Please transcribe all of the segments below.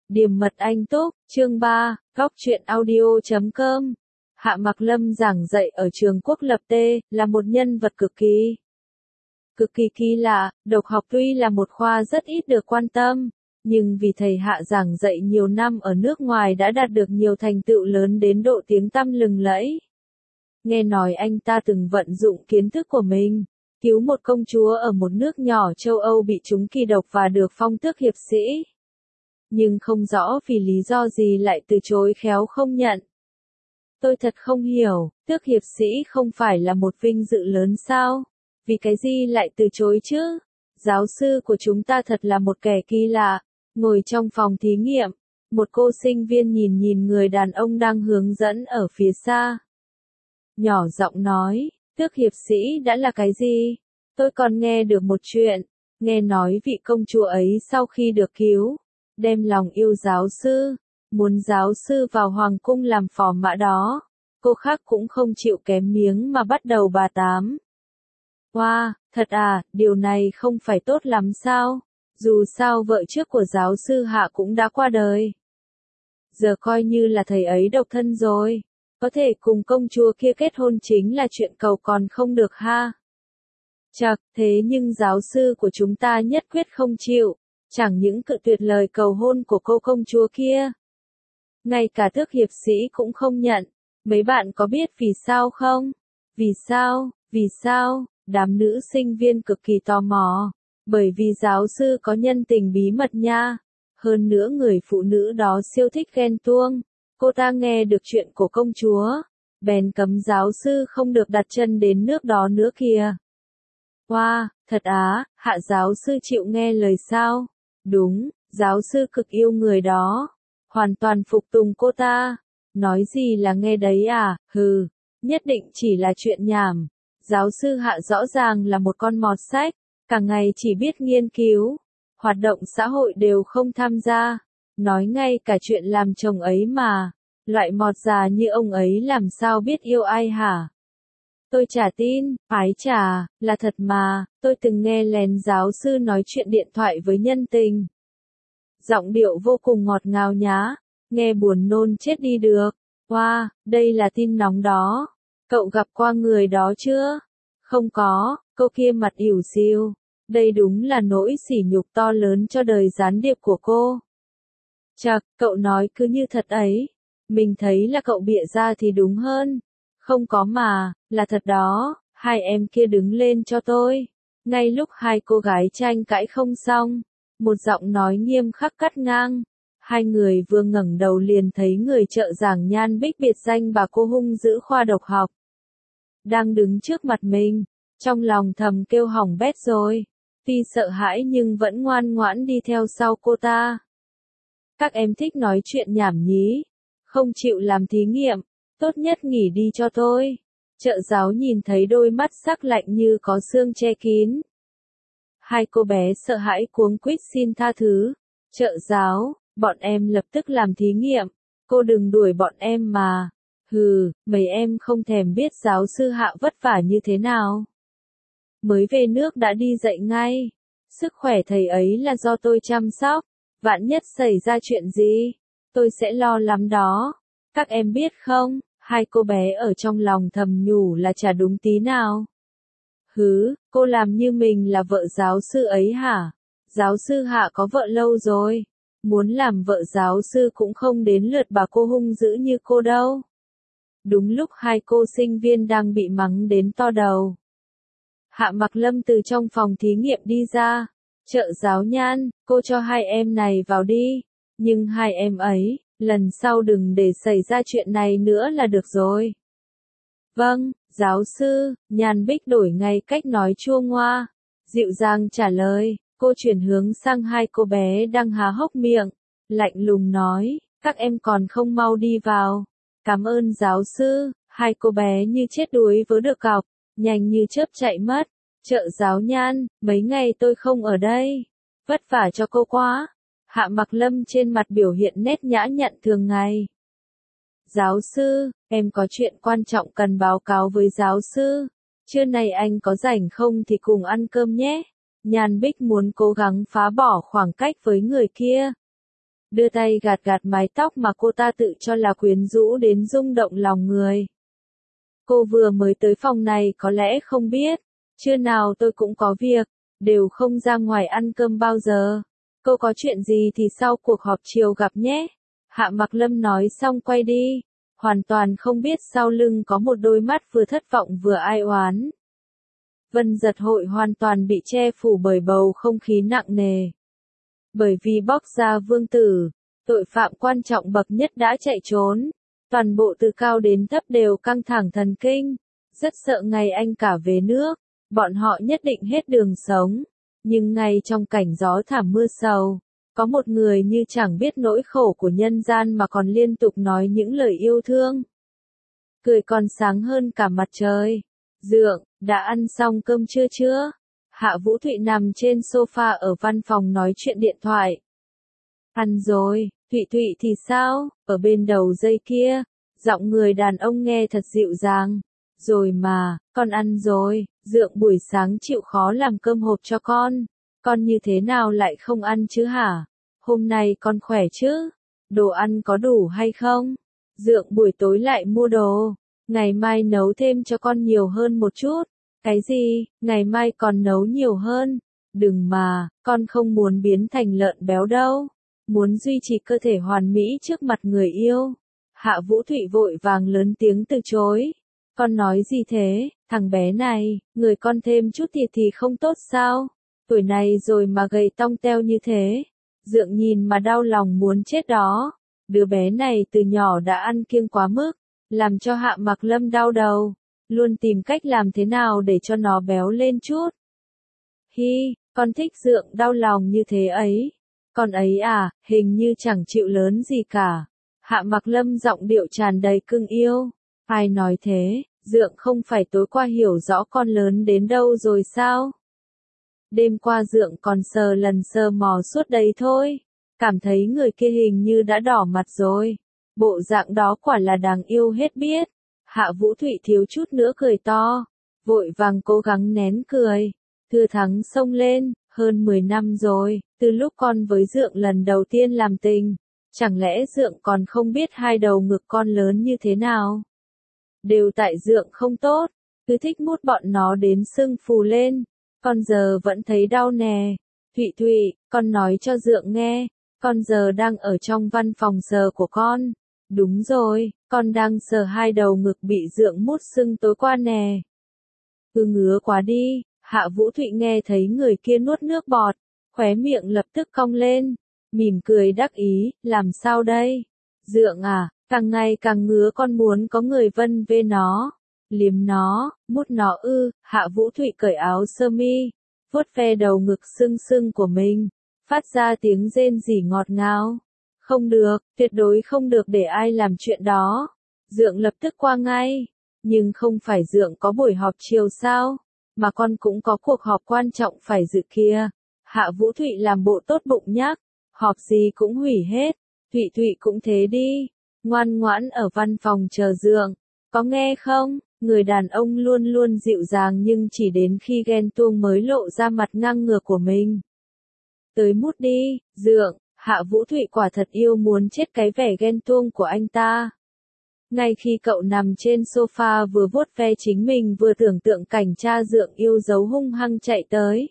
Điềm mật anh túc, chương 3, góc truyện audio.com. Hạ Mặc Lâm giảng dạy ở trường quốc lập T, là một nhân vật cực kỳ kỳ lạ. Độc học tuy là một khoa rất ít được quan tâm, nhưng vì thầy Hạ giảng dạy nhiều năm ở nước ngoài đã đạt được nhiều thành tựu lớn đến độ tiếng tăm lừng lẫy. Nghe nói anh ta từng vận dụng kiến thức của mình, cứu một công chúa ở một nước nhỏ châu Âu bị trúng kỳ độc và được phong tước hiệp sĩ. Nhưng không rõ vì lý do gì lại từ chối khéo không nhận. Tôi thật không hiểu, tước hiệp sĩ không phải là một vinh dự lớn sao? Vì cái gì lại từ chối chứ? Giáo sư của chúng ta thật là một kẻ kỳ lạ. Ngồi trong phòng thí nghiệm, một cô sinh viên nhìn người đàn ông đang hướng dẫn ở phía xa. Nhỏ giọng nói, tước hiệp sĩ đã là cái gì? Tôi còn nghe được một chuyện, nghe nói vị công chúa ấy sau khi được cứu, đem lòng yêu giáo sư, muốn giáo sư vào hoàng cung làm phò mã đó. Cô khác cũng không chịu kém miếng mà bắt đầu bà tám. Wow, thật à, điều này không phải tốt lắm sao? Dù sao vợ trước của giáo sư Hạ cũng đã qua đời. Giờ coi như là thầy ấy độc thân rồi. Có thể cùng công chúa kia kết hôn chính là chuyện cầu còn không được ha. Chậc, thế nhưng giáo sư của chúng ta nhất quyết không chịu. Chẳng những cự tuyệt lời cầu hôn của cô công chúa kia, ngay cả tước hiệp sĩ cũng không nhận. Mấy bạn có biết vì sao không? Vì sao? Đám nữ sinh viên cực kỳ tò mò. Bởi vì giáo sư có nhân tình bí mật nha. Hơn nữa người phụ nữ đó siêu thích ghen tuông. Cô ta nghe được chuyện của công chúa, bèn cấm giáo sư không được đặt chân đến nước đó nữa kìa. Wow, thật á, Hạ giáo sư chịu nghe lời sao? Đúng, giáo sư cực yêu người đó, hoàn toàn phục tùng cô ta. Nói gì là nghe đấy à, hừ, nhất định chỉ là chuyện nhảm. Giáo sư Hạ rõ ràng là một con mọt sách, cả ngày chỉ biết nghiên cứu, hoạt động xã hội đều không tham gia. Nói ngay cả chuyện làm chồng ấy mà, loại mọt già như ông ấy làm sao biết yêu ai hả? Tôi chả tin, ái chà, là thật mà, tôi từng nghe lén giáo sư nói chuyện điện thoại với nhân tình. Giọng điệu vô cùng ngọt ngào nhá, nghe buồn nôn chết đi được. Wow, đây là tin nóng đó. Cậu gặp qua người đó chưa? Không có, cô kia mặt ỉu xìu. Đây đúng là nỗi sỉ nhục to lớn cho đời gián điệp của cô. Chậc, cậu nói cứ như thật ấy. Mình thấy là cậu bịa ra thì đúng hơn. Không có mà, là thật đó, hai em kia đứng lên cho tôi. Ngay lúc hai cô gái tranh cãi không xong, một giọng nói nghiêm khắc cắt ngang. Hai người vừa ngẩng đầu liền thấy người trợ giảng Nhan Bích biệt danh bà cô hung dữ khoa độc học. Đang đứng trước mặt mình, trong lòng thầm kêu hỏng bét rồi. Tuy sợ hãi nhưng vẫn ngoan ngoãn đi theo sau cô ta. Các em thích nói chuyện nhảm nhí, không chịu làm thí nghiệm, tốt nhất nghỉ đi cho tôi. Trợ giáo nhìn thấy đôi mắt sắc lạnh như có xương che kín. Hai cô bé sợ hãi cuống quýt xin tha thứ. Trợ giáo, bọn em lập tức làm thí nghiệm, cô đừng đuổi bọn em mà. Hừ, mấy em không thèm biết giáo sư Hạ vất vả như thế nào. Mới về nước đã đi dạy ngay. Sức khỏe thầy ấy là do tôi chăm sóc. Vạn nhất xảy ra chuyện gì, tôi sẽ lo lắm đó. Các em biết không, hai cô bé ở trong lòng thầm nhủ là chả đúng tí nào. Hứ, cô làm như mình là vợ giáo sư ấy hả? Giáo sư Hạ có vợ lâu rồi. Muốn làm vợ giáo sư cũng không đến lượt bà cô hung dữ như cô đâu. Đúng lúc hai cô sinh viên đang bị mắng đến to đầu, Hạ Mặc Lâm từ trong phòng thí nghiệm đi ra. Trợ giáo Nhan, cô cho hai em này vào đi. Nhưng hai em ấy, lần sau đừng để xảy ra chuyện này nữa là được rồi. Vâng, giáo sư, Nhan Bích đổi ngay cách nói chua ngoa, dịu dàng trả lời. Cô chuyển hướng sang hai cô bé đang há hốc miệng, lạnh lùng nói, các em còn không mau đi vào. Cảm ơn giáo sư. Hai cô bé như chết đuối vớ được cọc, nhanh như chớp chạy mất. Trợ giáo Nhan, mấy ngày tôi không ở đây, vất vả cho cô quá. Hạ Mặc Lâm trên mặt biểu hiện nét nhã nhặn thường ngày. Giáo sư, em có chuyện quan trọng cần báo cáo với giáo sư. Trưa nay anh có rảnh không thì cùng ăn cơm nhé. Nhan Bích muốn cố gắng phá bỏ khoảng cách với người kia. đưa tay gạt gạt mái tóc mà cô ta tự cho là quyến rũ đến rung động lòng người. Cô vừa mới tới phòng này có lẽ không biết, trưa nào tôi cũng có việc, đều không ra ngoài ăn cơm bao giờ. Cô có chuyện gì thì sau cuộc họp chiều gặp nhé. Hạ Mặc Lâm nói xong quay đi, hoàn toàn không biết sau lưng có một đôi mắt vừa thất vọng vừa ai oán. Vân Giật Hội hoàn toàn bị che phủ bởi bầu không khí nặng nề. Bởi vì bóc ra vương tử, tội phạm quan trọng bậc nhất đã chạy trốn. Toàn bộ từ cao đến thấp đều căng thẳng thần kinh, rất sợ ngày anh cả về nước, bọn họ nhất định hết đường sống. Nhưng ngay trong cảnh gió thảm mưa sầu, có một người như chẳng biết nỗi khổ của nhân gian mà còn liên tục nói những lời yêu thương. Cười còn sáng hơn cả mặt trời. Dượng, đã ăn xong cơm trưa chưa? Hạ Vũ Thụy nằm trên sofa ở văn phòng nói chuyện điện thoại. Ăn rồi, Thụy Thụy thì sao? Ở bên đầu dây kia, giọng người đàn ông nghe thật dịu dàng. Rồi mà, con ăn rồi, Dượng buổi sáng chịu khó làm cơm hộp cho con như thế nào lại không ăn chứ hả? Hôm nay con khỏe chứ? Đồ ăn có đủ hay không? Dượng buổi tối lại mua đồ, ngày mai nấu thêm cho con nhiều hơn một chút. Cái gì, ngày mai còn nấu nhiều hơn? Đừng mà, con không muốn biến thành lợn béo đâu. Muốn duy trì cơ thể hoàn mỹ trước mặt người yêu. Hạ Vũ Thụy vội vàng lớn tiếng từ chối. Con nói gì thế, thằng bé này, người con thêm chút thịt thì không tốt sao? Tuổi này rồi mà gầy tong teo như thế. Dượng nhìn mà đau lòng muốn chết đó. Đứa bé này từ nhỏ đã ăn kiêng quá mức, làm cho Hạ Mặc Lâm đau đầu. Luôn tìm cách làm thế nào để cho nó béo lên chút. Hi, con thích Dượng đau lòng như thế ấy. Con ấy à, hình như chẳng chịu lớn gì cả. Hạ Mặc Lâm giọng điệu tràn đầy cưng yêu. Ai nói thế, Dượng không phải tối qua hiểu rõ con lớn đến đâu rồi sao? Đêm qua Dượng còn sờ lần sờ mò suốt đấy thôi. Cảm thấy người kia hình như đã đỏ mặt rồi. Bộ dạng đó quả là đáng yêu hết biết. Hạ Vũ Thụy thiếu chút nữa cười to. Vội vàng cố gắng nén cười. Thừa thắng xông lên, hơn 10 năm rồi, từ lúc con với Dượng lần đầu tiên làm tình. Chẳng lẽ Dượng còn không biết hai đầu ngực con lớn như thế nào? Đều tại Dượng không tốt, cứ thích mút bọn nó đến sưng phù lên. Con giờ vẫn thấy đau nè. Thụy Thụy, con nói cho Dượng nghe, con giờ đang ở trong văn phòng sờ của con. Đúng rồi, con đang sờ hai đầu ngực bị Dượng mút sưng tối qua nè. Cứ ngứa quá đi. Hạ Vũ Thụy nghe thấy người kia nuốt nước bọt, khóe miệng lập tức cong lên, mỉm cười đắc ý, làm sao đây? Dượng à, càng ngày càng ngứa, con muốn có người vân vê nó, liếm nó, mút nó ư? Hạ Vũ Thụy cởi áo sơ mi, vuốt ve đầu ngực sưng sưng của mình, phát ra tiếng rên rỉ ngọt ngào. Không được, tuyệt đối không được để ai làm chuyện đó. Dượng lập tức qua ngay, nhưng không phải Dượng có buổi họp chiều sao? Mà con cũng có cuộc họp quan trọng phải dự kia. Hạ Vũ Thụy làm bộ tốt bụng nhắc, họp gì cũng hủy hết. Thụy Thụy cũng thế đi, ngoan ngoãn ở văn phòng chờ Dượng, có nghe không? Người đàn ông luôn luôn dịu dàng nhưng chỉ đến khi ghen tuông mới lộ ra mặt ngang ngược của mình. Tới mút đi, Dượng. Hạ Vũ Thụy quả thật yêu muốn chết cái vẻ ghen tuông của anh ta. Ngay khi cậu nằm trên sofa vừa vuốt ve chính mình vừa tưởng tượng cảnh cha Dượng yêu dấu hung hăng chạy tới.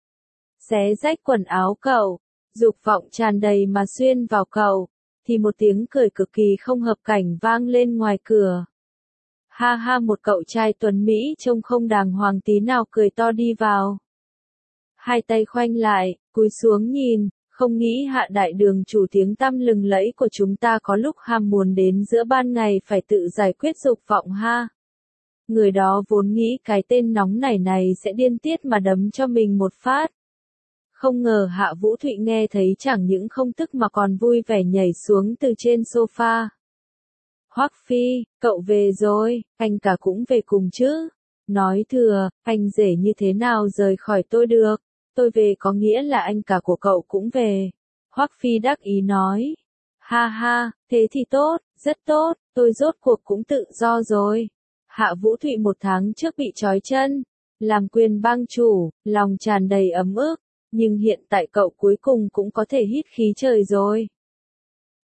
Xé rách quần áo cậu, dục vọng tràn đầy mà xuyên vào cậu, thì một tiếng cười cực kỳ không hợp cảnh vang lên ngoài cửa. Ha ha, một cậu trai tuấn Mỹ trông không đàng hoàng tí nào cười to đi vào. Hai tay khoanh lại, cúi xuống nhìn. Không nghĩ Hạ đại đường chủ tiếng tăm lừng lẫy của chúng ta có lúc ham muốn đến giữa ban ngày phải tự giải quyết dục vọng ha. Người đó vốn nghĩ cái tên nóng nảy này sẽ điên tiết mà đấm cho mình một phát. Không ngờ Hạ Vũ Thụy nghe thấy chẳng những không tức mà còn vui vẻ nhảy xuống từ trên sofa. Hoắc Phi, cậu về rồi, anh cả cũng về cùng chứ. Nói thừa, anh rể như thế nào rời khỏi tôi được. Tôi về có nghĩa là anh cả của cậu cũng về. Hoắc Phi đắc ý nói. Ha ha, thế thì tốt, rất tốt, tôi rốt cuộc cũng tự do rồi. Hạ Vũ Thụy 1 tháng trước bị trói chân, làm quyền bang chủ, lòng tràn đầy ấm ức, nhưng hiện tại cậu cuối cùng cũng có thể hít khí trời rồi.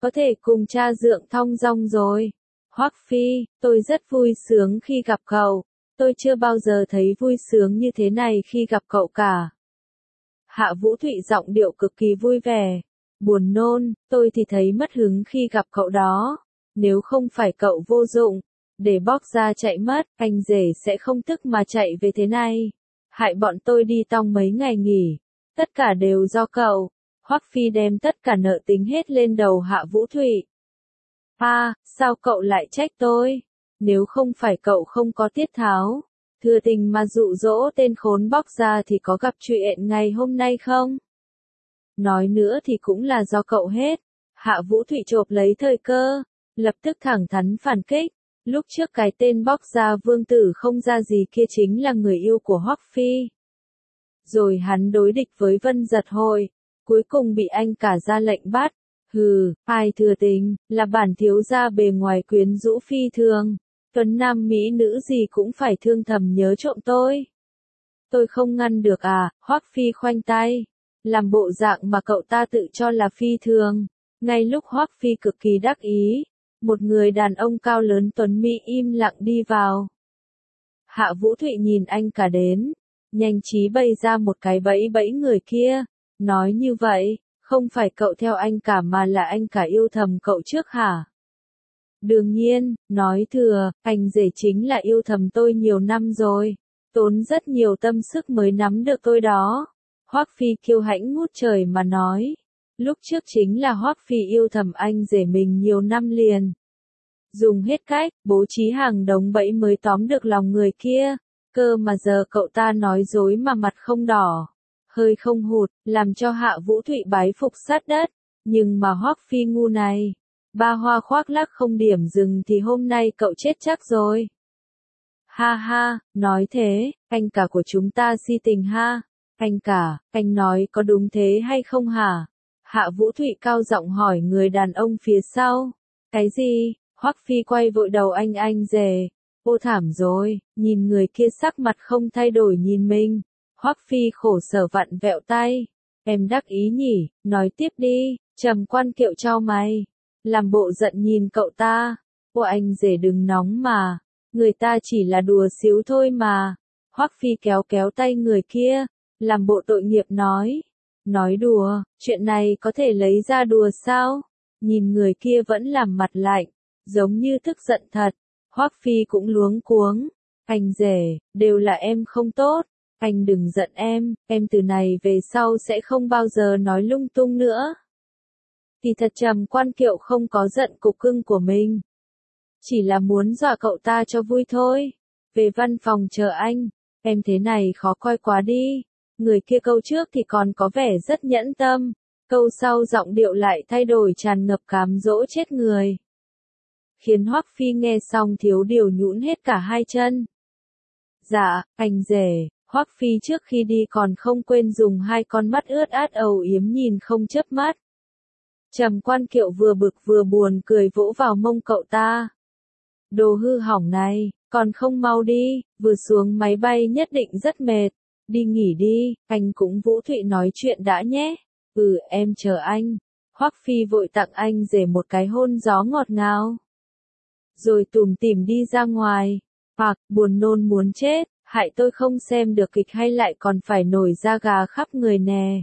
có thể cùng cha Dượng thong dong rồi. Hoắc Phi, tôi rất vui sướng khi gặp cậu. Tôi chưa bao giờ thấy vui sướng như thế này khi gặp cậu cả. Hạ Vũ Thụy giọng điệu cực kỳ vui vẻ. Buồn nôn, tôi thì thấy mất hứng khi gặp cậu đó. Nếu không phải cậu vô dụng, để bóc ra chạy mất, anh rể sẽ không tức mà chạy về thế này. Hại bọn tôi đi tong mấy ngày nghỉ. Tất cả đều do cậu. Hoắc Phi đem tất cả nợ tính hết lên đầu Hạ Vũ Thụy. Sao cậu lại trách tôi? Nếu không phải cậu không có tiết tháo, thừa tình mà dụ dỗ tên khốn bóc ra thì có gặp chuyện ngày hôm nay không? Nói nữa thì cũng là do cậu hết. Hạ Vũ Thụy chộp lấy thời cơ, lập tức thẳng thắn phản kích. Lúc trước cái tên bóc ra vương tử không ra gì kia chính là người yêu của Hoắc Phi. Rồi hắn đối địch với Vân Giật Hội, cuối cùng bị anh cả ra lệnh bắt. Hừ, ai thừa tình, là bản thiếu gia bề ngoài quyến rũ phi thường. Tuấn nam mỹ nữ gì cũng phải thương thầm nhớ trộm tôi. Tôi không ngăn được à, Hoắc Phi khoanh tay. Làm bộ dạng mà cậu ta tự cho là phi thường. Ngay lúc Hoắc Phi cực kỳ đắc ý, một người đàn ông cao lớn tuấn mỹ im lặng đi vào. Hạ Vũ Thụy nhìn anh cả đến, nhanh trí bày ra một cái bẫy bẫy người kia. Nói như vậy, không phải cậu theo anh cả mà là anh cả yêu thầm cậu trước hả? Đương nhiên, nói thừa, anh rể chính là yêu thầm tôi nhiều năm rồi. Tốn rất nhiều tâm sức mới nắm được tôi đó. Hoắc Phi kiêu hãnh ngút trời mà nói. Lúc trước chính là Hoắc Phi yêu thầm anh rể mình nhiều năm liền. Dùng hết cách, bố trí hàng đống bẫy mới tóm được lòng người kia. Cơ mà giờ cậu ta nói dối mà mặt không đỏ, hơi không hụt, làm cho Hạ Vũ Thụy bái phục sát đất. Nhưng mà Hoắc Phi ngu này, ba hoa khoác lác không điểm dừng thì hôm nay cậu chết chắc rồi. Ha ha, nói thế, anh cả của chúng ta si tình ha. Anh cả, anh nói có đúng thế hay không hả? Hạ Vũ Thụy cao giọng hỏi người đàn ông phía sau. Cái gì? Hoắc Phi quay vội đầu anh rể. Ô thảm rồi, nhìn người kia sắc mặt không thay đổi nhìn mình. Hoắc Phi khổ sở vặn vẹo tay. Em đắc ý nhỉ, nói tiếp đi, Trầm Quan Kiệu cho mày. Làm bộ giận nhìn cậu ta. Ô anh rể đừng nóng mà, người ta chỉ là đùa xíu thôi mà. Hoắc Phi kéo kéo tay người kia, làm bộ tội nghiệp nói. Nói đùa, chuyện này có thể lấy ra đùa sao? Nhìn người kia vẫn làm mặt lạnh, giống như tức giận thật. Hoắc Phi cũng luống cuống. Anh rể, đều là em không tốt. Anh đừng giận em từ này về sau sẽ không bao giờ nói lung tung nữa. Thì thật Trầm Quan Kiệu không có giận cục cưng của mình. Chỉ là muốn dọa cậu ta cho vui thôi. Về văn phòng chờ anh, em thế này khó coi quá đi. Người kia câu trước thì còn có vẻ rất nhẫn tâm. Câu sau giọng điệu lại thay đổi tràn ngập cám dỗ chết người. Khiến Hoắc Phi nghe xong thiếu điều nhũn hết cả hai chân. Dạ, anh rể. Hoắc Phi trước khi đi còn không quên dùng hai con mắt ướt át âu yếm nhìn không chớp mắt. Trầm Quan Kiệu vừa bực vừa buồn cười vỗ vào mông cậu ta. Đồ hư hỏng này, còn không mau đi, vừa xuống máy bay nhất định rất mệt. Đi nghỉ đi, anh cũng Vũ Thụy nói chuyện đã nhé. Em chờ anh. Hoắc Phi vội tặng anh rể một cái hôn gió ngọt ngào. Rồi tủm tỉm đi ra ngoài. Buồn nôn muốn chết, hại tôi không xem được kịch hay lại còn phải nổi da gà khắp người nè.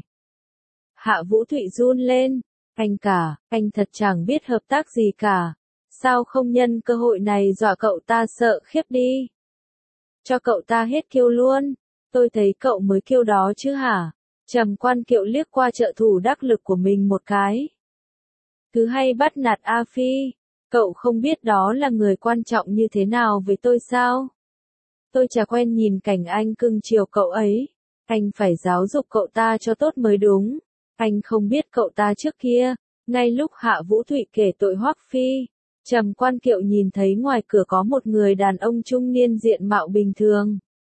Hạ Vũ Thụy run lên. Anh cả, anh thật chẳng biết hợp tác gì cả. Sao không nhân cơ hội này dọa cậu ta sợ khiếp đi? Cho cậu ta hết kiêu luôn. Tôi thấy cậu mới kiêu đó chứ hả? Trầm Quan Kiệu liếc qua trợ thủ đắc lực của mình một cái. Cứ hay bắt nạt A Phi. Cậu không biết đó là người quan trọng như thế nào với tôi sao? Tôi chả quen nhìn cảnh anh cưng chiều cậu ấy. Anh phải giáo dục cậu ta cho tốt mới đúng. Anh không biết cậu ta trước kia. Ngay lúc Hạ Vũ Thụy kể tội Hoắc Phi, Trầm Quan Kiệu nhìn thấy ngoài cửa có một người đàn ông trung niên diện mạo bình thường.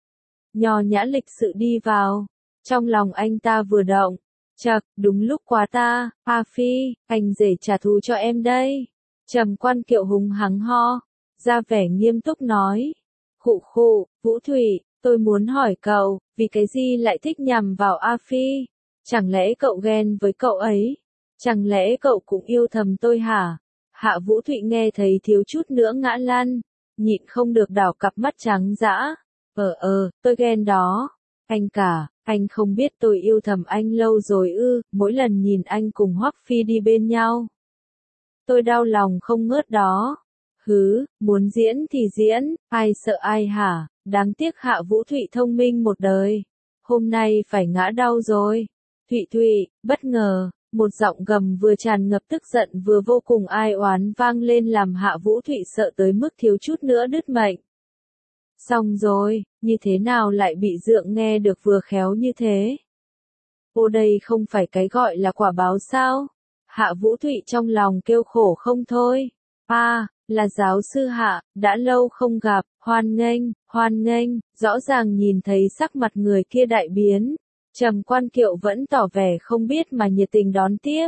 Nho nhã lịch sự đi vào. Trong lòng anh ta vừa động. Chậc, đúng lúc quá ta. A Phi, anh rể trả thù cho em đây. Trầm Quan Kiệu hùng hắng ho, ra vẻ nghiêm túc nói. Khụ khụ, Vũ Thụy, tôi muốn hỏi cậu, vì cái gì lại thích nhằm vào A Phi? Chẳng lẽ cậu ghen với cậu ấy? Chẳng lẽ cậu cũng yêu thầm tôi hả? Hạ Vũ Thụy nghe thấy thiếu chút nữa ngã lăn, nhịn không được đảo cặp mắt trắng dã. Tôi ghen đó. Anh cả, anh không biết tôi yêu thầm anh lâu rồi ư, mỗi lần nhìn anh cùng Hoắc Phi đi bên nhau. Tôi đau lòng không ngớt đó. Muốn diễn thì diễn, ai sợ ai hả, đáng tiếc Hạ Vũ Thụy thông minh một đời. Hôm nay phải ngã đau rồi. Thụy, bất ngờ, một giọng gầm vừa tràn ngập tức giận vừa vô cùng ai oán vang lên làm Hạ Vũ Thụy sợ tới mức thiếu chút nữa đứt mệnh. Xong rồi, như thế nào lại bị Dượng nghe được vừa khéo như thế? Ô đây không phải cái gọi là quả báo sao? Hạ Vũ Thụy trong lòng kêu khổ không thôi. Là giáo sư Hạ, đã lâu không gặp, hoan nghênh, rõ ràng nhìn thấy sắc mặt người kia đại biến. Trầm Quan Kiệu vẫn tỏ vẻ không biết mà nhiệt tình đón tiếp.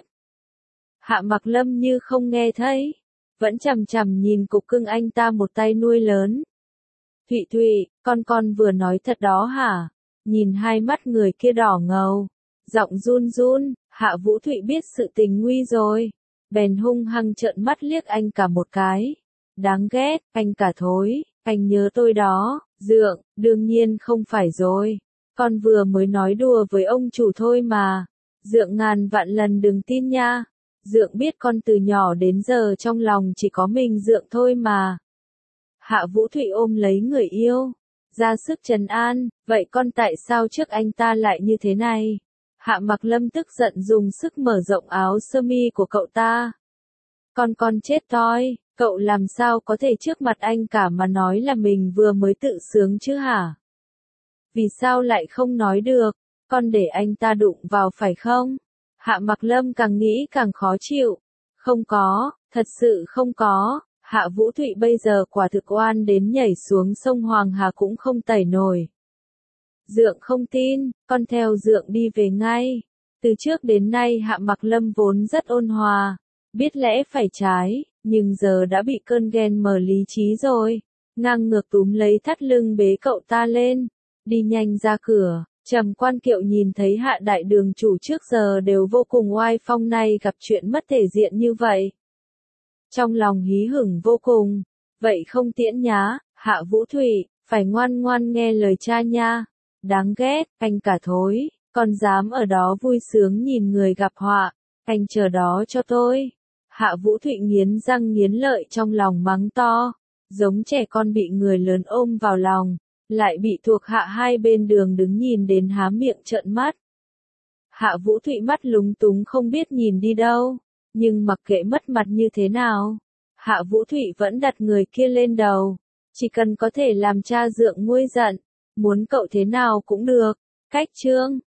Hạ Mặc Lâm như không nghe thấy, vẫn chằm chằm nhìn cục cưng anh ta một tay nuôi lớn. Thụy, con vừa nói thật đó hả? Nhìn hai mắt người kia đỏ ngầu, giọng run, Hạ Vũ Thụy biết sự tình nguy rồi, bèn hung hăng trợn mắt liếc anh cả một cái. Đáng ghét, anh cả thối, anh nhớ tôi đó. Dượng, đương nhiên không phải rồi. Con vừa mới nói đùa với ông chủ thôi mà. Dượng ngàn vạn lần đừng tin nha. Dượng biết con từ nhỏ đến giờ trong lòng chỉ có mình Dượng thôi mà. Hạ Vũ Thụy ôm lấy người yêu, ra sức trấn an, vậy con tại sao trước anh ta lại như thế này? Hạ Mặc Lâm tức giận dùng sức mở rộng áo sơ mi của cậu ta. Con chết toi, cậu làm sao có thể trước mặt anh cả mà nói là mình vừa mới tự sướng chứ hả? Vì sao lại không nói được, con để anh ta đụng vào phải không? Hạ Mặc Lâm càng nghĩ càng khó chịu. Không có, thật sự không có. Hạ Vũ Thụy bây giờ quả thực oan đến nhảy xuống sông Hoàng Hà cũng không tẩy nổi. Dượng không tin, con theo Dượng đi về ngay. Từ trước đến nay Hạ Mặc Lâm vốn rất ôn hòa, biết lẽ phải trái, nhưng giờ đã bị cơn ghen mờ lý trí rồi. Ngang ngược túm lấy thắt lưng bế cậu ta lên, đi nhanh ra cửa. Trầm Quan Kiệu nhìn thấy Hạ đại đường chủ trước giờ đều vô cùng oai phong, nay gặp chuyện mất thể diện như vậy. Trong lòng hí hửng vô cùng. Vậy không tiễn nhá, Hạ Vũ Thụy, phải ngoan ngoan nghe lời cha nha. Đáng ghét, anh cả thối, con dám ở đó vui sướng nhìn người gặp họa, anh chờ đó cho tôi. Hạ Vũ Thụy nghiến răng nghiến lợi trong lòng mắng to, giống trẻ con bị người lớn ôm vào lòng, lại bị thuộc hạ hai bên đường đứng nhìn đến há miệng trợn mắt. Hạ Vũ Thụy mắt lúng túng không biết nhìn đi đâu, nhưng mặc kệ mất mặt như thế nào, Hạ Vũ Thụy vẫn đặt người kia lên đầu, chỉ cần có thể làm cha Dượng nguôi giận, muốn cậu thế nào cũng được. Cách chương